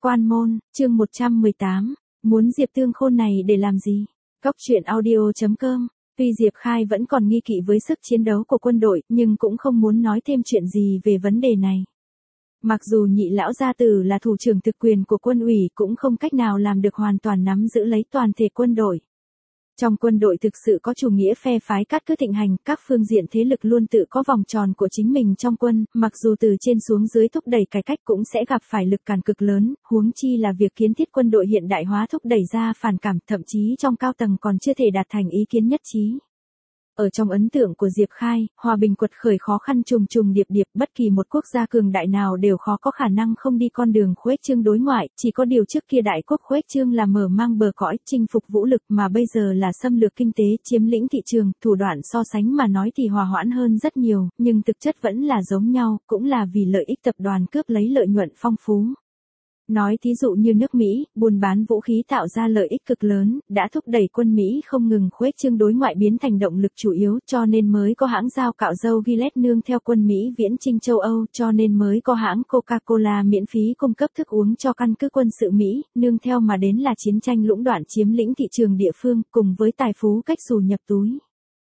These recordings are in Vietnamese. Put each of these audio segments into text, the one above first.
Quan môn, chương 118, muốn Diệp Tương Khôn này để làm gì? Góc truyện audio.com. Tuy Diệp Khai vẫn còn nghi kỵ với sức chiến đấu của quân đội, nhưng cũng không muốn nói thêm chuyện gì về vấn đề này. Mặc dù nhị lão gia tử là thủ trưởng thực quyền của quân ủy cũng không cách nào làm được hoàn toàn nắm giữ lấy toàn thể quân đội. Trong quân đội thực sự có chủ nghĩa phe phái cát cứ thịnh hành, các phương diện thế lực luôn tự có vòng tròn của chính mình trong quân, mặc dù từ trên xuống dưới thúc đẩy cải cách cũng sẽ gặp phải lực cản cực lớn, huống chi là việc kiến thiết quân đội hiện đại hóa thúc đẩy ra phản cảm, thậm chí trong cao tầng còn chưa thể đạt thành ý kiến nhất trí. Ở trong ấn tượng của Diệp Khai, hòa bình quật khởi khó khăn trùng trùng điệp điệp, bất kỳ một quốc gia cường đại nào đều khó có khả năng không đi con đường khuếch trương đối ngoại, chỉ có điều trước kia đại quốc khuếch trương là mở mang bờ cõi, chinh phục vũ lực, mà bây giờ là xâm lược kinh tế, chiếm lĩnh thị trường, thủ đoạn so sánh mà nói thì hòa hoãn hơn rất nhiều, nhưng thực chất vẫn là giống nhau, cũng là vì lợi ích tập đoàn cướp lấy lợi nhuận phong phú. Nói thí dụ như nước Mỹ, buôn bán vũ khí tạo ra lợi ích cực lớn, đã thúc đẩy quân Mỹ không ngừng khuếch trương đối ngoại biến thành động lực chủ yếu, cho nên mới có hãng dao cạo râu Gillette nương theo quân Mỹ viễn chinh châu Âu, cho nên mới có hãng Coca-Cola miễn phí cung cấp thức uống cho căn cứ quân sự Mỹ, nương theo mà đến là chiến tranh lũng đoạn chiếm lĩnh thị trường địa phương, cùng với tài phú cách xù nhập túi.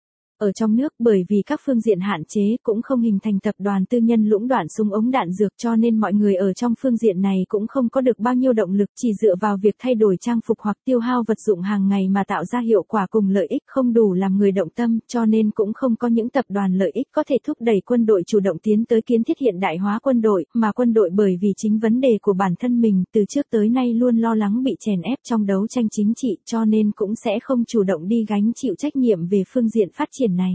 Ở trong nước, bởi vì các phương diện hạn chế cũng không hình thành tập đoàn tư nhân lũng đoạn súng ống đạn dược, cho nên mọi người ở trong phương diện này cũng không có được bao nhiêu động lực, chỉ dựa vào việc thay đổi trang phục hoặc tiêu hao vật dụng hàng ngày mà tạo ra hiệu quả cùng lợi ích không đủ làm người động tâm, cho nên cũng không có những tập đoàn lợi ích có thể thúc đẩy quân đội chủ động tiến tới kiến thiết hiện đại hóa quân đội, mà quân đội bởi vì chính vấn đề của bản thân mình từ trước tới nay luôn lo lắng bị chèn ép trong đấu tranh chính trị, cho nên cũng sẽ không chủ động đi gánh chịu trách nhiệm về phương diện phát triển này.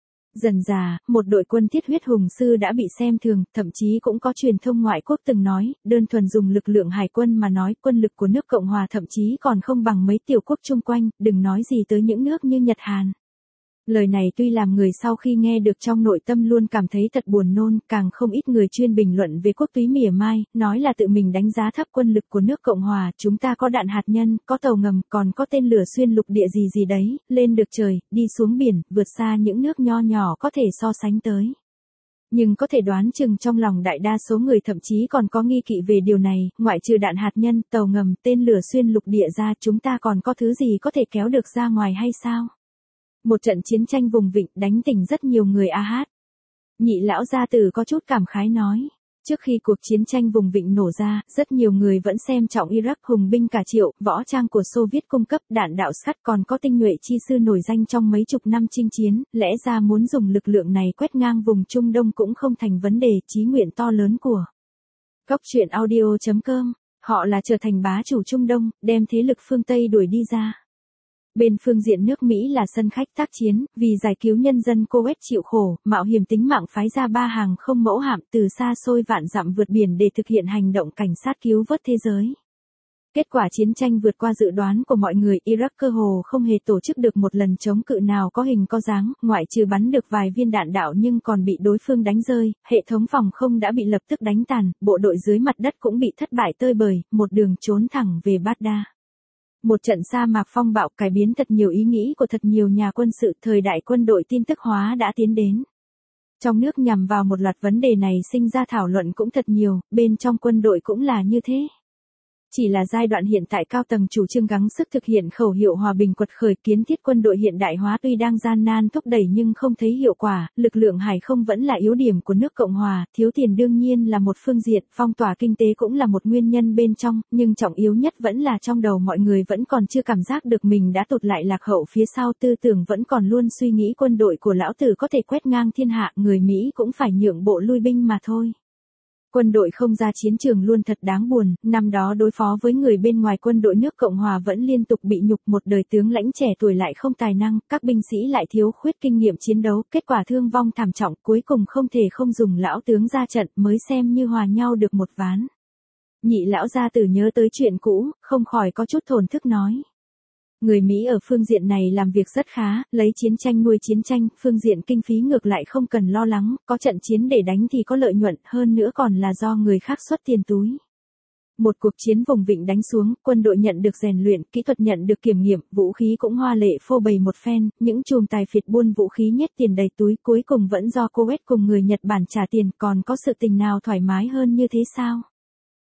Dần dà, một đội quân thiết huyết hùng sư đã bị xem thường, thậm chí cũng có truyền thông ngoại quốc từng nói, đơn thuần dùng lực lượng hải quân mà nói, quân lực của nước Cộng hòa thậm chí còn không bằng mấy tiểu quốc chung quanh, đừng nói gì tới những nước như Nhật Hàn. Lời này tuy làm người sau khi nghe được trong nội tâm luôn cảm thấy thật buồn nôn, càng không ít người chuyên bình luận về quốc túy mỉa mai, nói là tự mình đánh giá thấp quân lực của nước Cộng hòa, chúng ta có đạn hạt nhân, có tàu ngầm, còn có tên lửa xuyên lục địa gì gì đấy, lên được trời, đi xuống biển, vượt xa những nước nho nhỏ có thể so sánh tới. Nhưng có thể đoán chừng trong lòng đại đa số người thậm chí còn có nghi kỵ về điều này, ngoại trừ đạn hạt nhân, tàu ngầm, tên lửa xuyên lục địa ra, chúng ta còn có thứ gì có thể kéo được ra ngoài hay sao? Một trận chiến tranh vùng vịnh đánh tỉnh rất nhiều người a hát. Nhị lão gia tử có chút cảm khái nói. Trước khi cuộc chiến tranh vùng vịnh nổ ra, rất nhiều người vẫn xem trọng Iraq hùng binh cả triệu, võ trang của Xô Viết cung cấp, đạn đạo sắt còn có tinh nhuệ chi sư nổi danh trong mấy chục năm chinh chiến, lẽ ra muốn dùng lực lượng này quét ngang vùng Trung Đông cũng không thành vấn đề, chí nguyện to lớn của. Góc truyện audio.com, họ là trở thành bá chủ Trung Đông, đem thế lực phương Tây đuổi đi ra. Bên phương diện nước Mỹ là sân khách tác chiến, vì giải cứu nhân dân Kuwait chịu khổ, mạo hiểm tính mạng phái ra 3 hàng không mẫu hạm từ xa xôi vạn dặm vượt biển để thực hiện hành động cảnh sát cứu vớt thế giới. Kết quả chiến tranh vượt qua dự đoán của mọi người, Iraq cơ hồ không hề tổ chức được một lần chống cự nào có hình có dáng, ngoại trừ bắn được vài viên đạn đạo nhưng còn bị đối phương đánh rơi, hệ thống phòng không đã bị lập tức đánh tàn, bộ đội dưới mặt đất cũng bị thất bại tơi bời, một đường trốn thẳng về Baghdad. Một trận sa mạc phong bạo cải biến thật nhiều ý nghĩ của thật nhiều nhà quân sự, thời đại quân đội tin tức hóa đã tiến đến. Trong nước nhằm vào một loạt vấn đề này sinh ra thảo luận cũng thật nhiều, bên trong quân đội cũng là như thế. Chỉ là giai đoạn hiện tại cao tầng chủ trương gắng sức thực hiện khẩu hiệu hòa bình quật khởi, kiến thiết quân đội hiện đại hóa tuy đang gian nan thúc đẩy nhưng không thấy hiệu quả, lực lượng hải không vẫn là yếu điểm của nước Cộng hòa, thiếu tiền đương nhiên là một phương diện, phong tỏa kinh tế cũng là một nguyên nhân bên trong, nhưng trọng yếu nhất vẫn là trong đầu mọi người vẫn còn chưa cảm giác được mình đã tụt lại lạc hậu phía sau, tư tưởng vẫn còn luôn suy nghĩ quân đội của lão tử có thể quét ngang thiên hạ, người Mỹ cũng phải nhượng bộ lui binh mà thôi. Quân đội không ra chiến trường luôn thật đáng buồn, năm đó đối phó với người bên ngoài quân đội nước Cộng hòa vẫn liên tục bị nhục, một đời tướng lãnh trẻ tuổi lại không tài năng, các binh sĩ lại thiếu khuyết kinh nghiệm chiến đấu, kết quả thương vong thảm trọng, cuối cùng không thể không dùng lão tướng ra trận mới xem như hòa nhau được một ván. Nhị lão gia tử nhớ tới chuyện cũ, không khỏi có chút thổn thức nói. Người Mỹ ở phương diện này làm việc rất khá, lấy chiến tranh nuôi chiến tranh, phương diện kinh phí ngược lại không cần lo lắng, có trận chiến để đánh thì có lợi nhuận, hơn nữa còn là do người khác xuất tiền túi. Một cuộc chiến vùng vịnh đánh xuống, quân đội nhận được rèn luyện, kỹ thuật nhận được kiểm nghiệm, vũ khí cũng hoa lệ phô bày một phen, những chùm tài phiệt buôn vũ khí nhét tiền đầy túi, cuối cùng vẫn do Kuwait cùng người Nhật Bản trả tiền, còn có sự tình nào thoải mái hơn như thế sao?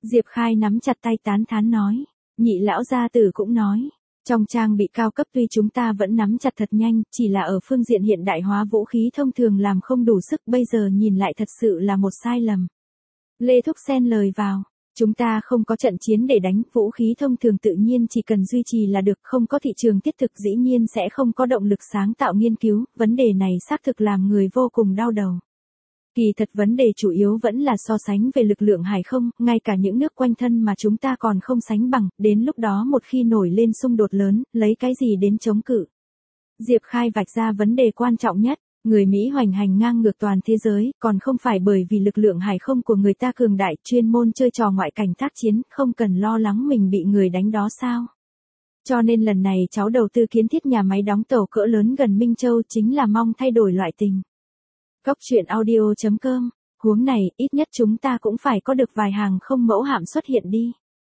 Diệp Khai nắm chặt tay tán thán nói. Nhị lão gia tử cũng nói. Trong trang bị cao cấp tuy chúng ta vẫn nắm chặt thật nhanh, chỉ là ở phương diện hiện đại hóa vũ khí thông thường làm không đủ sức, bây giờ nhìn lại thật sự là một sai lầm. Lê Thúc xen lời vào. Chúng ta không có trận chiến để đánh, vũ khí thông thường tự nhiên chỉ cần duy trì là được, không có thị trường thiết thực dĩ nhiên sẽ không có động lực sáng tạo nghiên cứu, vấn đề này xác thực làm người vô cùng đau đầu. Kỳ thật vấn đề chủ yếu vẫn là so sánh về lực lượng hải không, ngay cả những nước quanh thân mà chúng ta còn không sánh bằng, đến lúc đó một khi nổi lên xung đột lớn, lấy cái gì đến chống cự. Diệp Khai vạch ra vấn đề quan trọng nhất, người Mỹ hoành hành ngang ngược toàn thế giới, còn không phải bởi vì lực lượng hải không của người ta cường đại, chuyên môn chơi trò ngoại cảnh tác chiến, không cần lo lắng mình bị người đánh đó sao. Cho nên lần này cháu đầu tư kiến thiết nhà máy đóng tàu cỡ lớn gần Minh Châu chính là mong thay đổi loại tình. Cốc truyện audio.com, huống này, ít nhất chúng ta cũng phải có được vài hàng không mẫu hạm xuất hiện đi.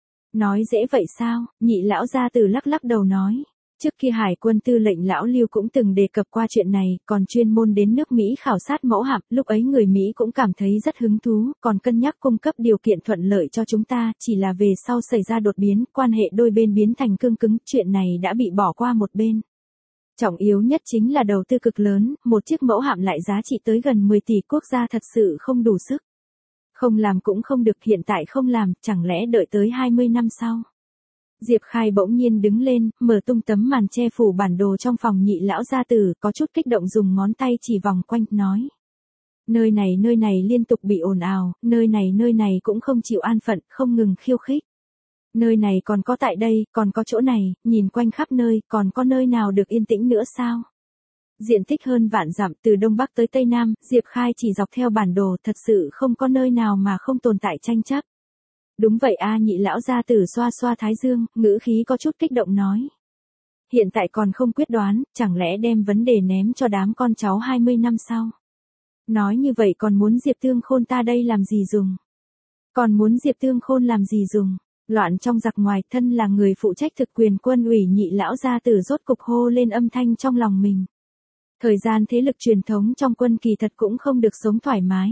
Nói dễ vậy sao, nhị lão gia tử lắc lắc đầu nói. Trước kia Hải quân tư lệnh lão Lưu cũng từng đề cập qua chuyện này, còn chuyên môn đến nước Mỹ khảo sát mẫu hạm, lúc ấy người Mỹ cũng cảm thấy rất hứng thú, còn cân nhắc cung cấp điều kiện thuận lợi cho chúng ta, chỉ là về sau xảy ra đột biến, quan hệ đôi bên biến thành cương cứng, chuyện này đã bị bỏ qua một bên. Trọng yếu nhất chính là đầu tư cực lớn, một chiếc mẫu hạm lại giá trị tới gần 10 tỷ quốc gia thật sự không đủ sức. Không làm cũng không được, hiện tại không làm, chẳng lẽ đợi tới 20 năm sau. Diệp Khai bỗng nhiên đứng lên, mở tung tấm màn che phủ bản đồ trong phòng nhị lão gia tử, có chút kích động dùng ngón tay chỉ vòng quanh, nói. Nơi này liên tục bị ồn ào, nơi này cũng không chịu an phận, không ngừng khiêu khích. Nơi này còn có tại đây, còn có chỗ này, nhìn quanh khắp nơi, còn có nơi nào được yên tĩnh nữa sao? Diện tích hơn vạn dặm từ Đông Bắc tới Tây Nam, Diệp Khai chỉ dọc theo bản đồ, thật sự không có nơi nào mà không tồn tại tranh chấp. Đúng vậy a, nhị lão gia tử xoa xoa thái dương, ngữ khí có chút kích động nói. Hiện tại còn không quyết đoán, chẳng lẽ đem vấn đề ném cho đám con cháu 20 năm sau. Nói như vậy còn muốn Diệp Tương Khôn ta đây làm gì dùng? Còn muốn Diệp Tương Khôn làm gì dùng? Loạn trong giặc ngoài, thân là người phụ trách thực quyền quân ủy nhị lão gia tử rốt cục hô lên âm thanh trong lòng mình. Thời gian thế lực truyền thống trong quân kỳ thật cũng không được sống thoải mái.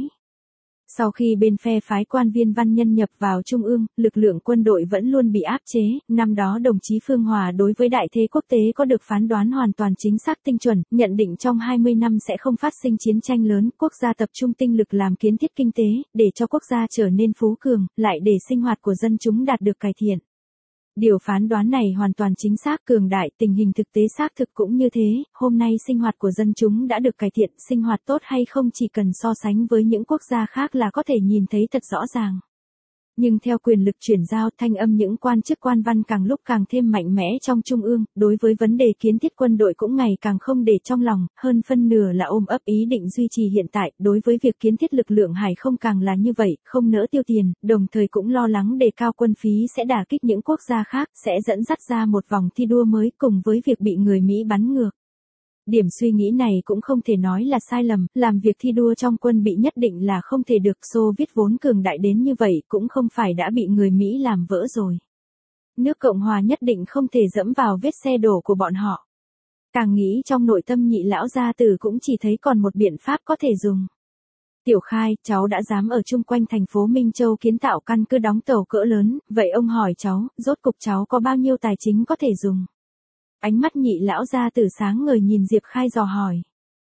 Sau khi bên phe phái quan viên văn nhân nhập vào trung ương, lực lượng quân đội vẫn luôn bị áp chế, năm đó đồng chí Phương Hòa đối với đại thế quốc tế có được phán đoán hoàn toàn chính xác tinh chuẩn, nhận định trong 20 năm sẽ không phát sinh chiến tranh lớn, quốc gia tập trung tinh lực làm kiến thiết kinh tế, để cho quốc gia trở nên phú cường, lại để sinh hoạt của dân chúng đạt được cải thiện. Điều phán đoán này hoàn toàn chính xác cường đại, tình hình thực tế xác thực cũng như thế, hôm nay sinh hoạt của dân chúng đã được cải thiện, sinh hoạt tốt hay không chỉ cần so sánh với những quốc gia khác là có thể nhìn thấy thật rõ ràng. Nhưng theo quyền lực chuyển giao, thanh âm những quan chức quan văn càng lúc càng thêm mạnh mẽ trong trung ương, đối với vấn đề kiến thiết quân đội cũng ngày càng không để trong lòng, hơn phân nửa là ôm ấp ý định duy trì hiện tại, đối với việc kiến thiết lực lượng hải không càng là như vậy, không nỡ tiêu tiền, đồng thời cũng lo lắng đề cao quân phí sẽ đả kích những quốc gia khác, sẽ dẫn dắt ra một vòng thi đua mới cùng với việc bị người Mỹ bắn ngược. Điểm suy nghĩ này cũng không thể nói là sai lầm, làm việc thi đua trong quân bị nhất định là không thể được, Xô Viết vốn cường đại đến như vậy cũng không phải đã bị người Mỹ làm vỡ rồi. Nước Cộng Hòa nhất định không thể dẫm vào vết xe đổ của bọn họ. Càng nghĩ trong nội tâm nhị lão gia tử cũng chỉ thấy còn một biện pháp có thể dùng. Tiểu Khai, cháu đã dám ở chung quanh thành phố Minh Châu kiến tạo căn cứ đóng tàu cỡ lớn, vậy ông hỏi cháu, rốt cục cháu có bao nhiêu tài chính có thể dùng? Ánh mắt nhị lão gia tử sáng ngời nhìn Diệp Khai dò hỏi.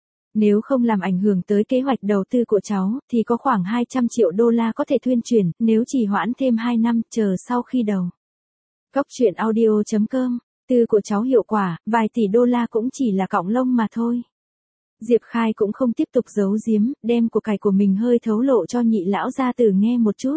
Nếu không làm ảnh hưởng tới kế hoạch đầu tư của cháu, thì có khoảng 200 triệu đô la có thể thuyên chuyển, nếu chỉ hoãn thêm 2 năm, chờ sau khi đầu. Cốc truyện audio.com, tư của cháu hiệu quả, vài tỷ đô la cũng chỉ là cọng lông mà thôi. Diệp Khai cũng không tiếp tục giấu giếm, đem của cải của mình hơi thấu lộ cho nhị lão gia tử nghe một chút.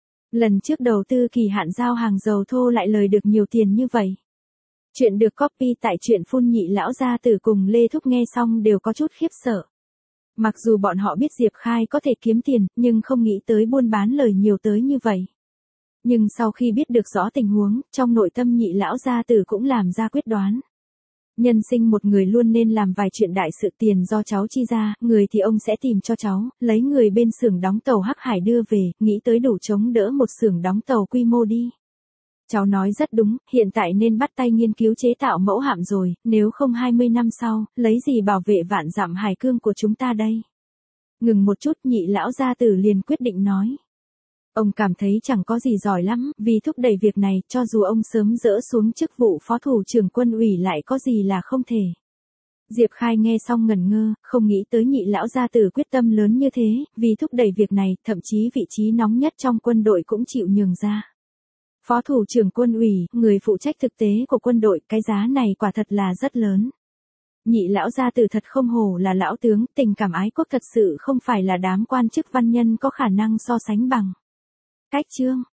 Lần trước đầu tư kỳ hạn giao hàng dầu thô lại lời được nhiều tiền như vậy. Chuyện được copy tại truyện phun nhị lão gia tử cùng Lê Thúc nghe xong đều có chút khiếp sợ. Mặc dù bọn họ biết Diệp Khai có thể kiếm tiền, nhưng không nghĩ tới buôn bán lời nhiều tới như vậy. Nhưng sau khi biết được rõ tình huống, trong nội tâm nhị lão gia tử cũng làm ra quyết đoán. Nhân sinh một người luôn nên làm vài chuyện đại sự, tiền do cháu chi ra, người thì ông sẽ tìm cho cháu, lấy người bên xưởng đóng tàu Hắc Hải đưa về, nghĩ tới đủ chống đỡ một xưởng đóng tàu quy mô đi. Cháu nói rất đúng, hiện tại nên bắt tay nghiên cứu chế tạo mẫu hạm rồi, nếu không 20 năm sau, lấy gì bảo vệ vạn dặm hải cương của chúng ta đây? Ngừng một chút nhị lão gia tử liền quyết định nói. Ông cảm thấy chẳng có gì giỏi lắm, vì thúc đẩy việc này, cho dù ông sớm dỡ xuống chức vụ phó thủ trưởng quân ủy lại có gì là không thể. Diệp Khai nghe xong ngẩn ngơ, không nghĩ tới Nhị lão gia tử quyết tâm lớn như thế, vì thúc đẩy việc này, thậm chí vị trí nóng nhất trong quân đội cũng chịu nhường ra. Phó thủ trưởng quân ủy, người phụ trách thực tế của quân đội, cái giá này quả thật là rất lớn. Nhị lão gia tử thật không hổ là lão tướng, tình cảm ái quốc thật sự không phải là đám quan chức văn nhân có khả năng so sánh bằng. Cách chương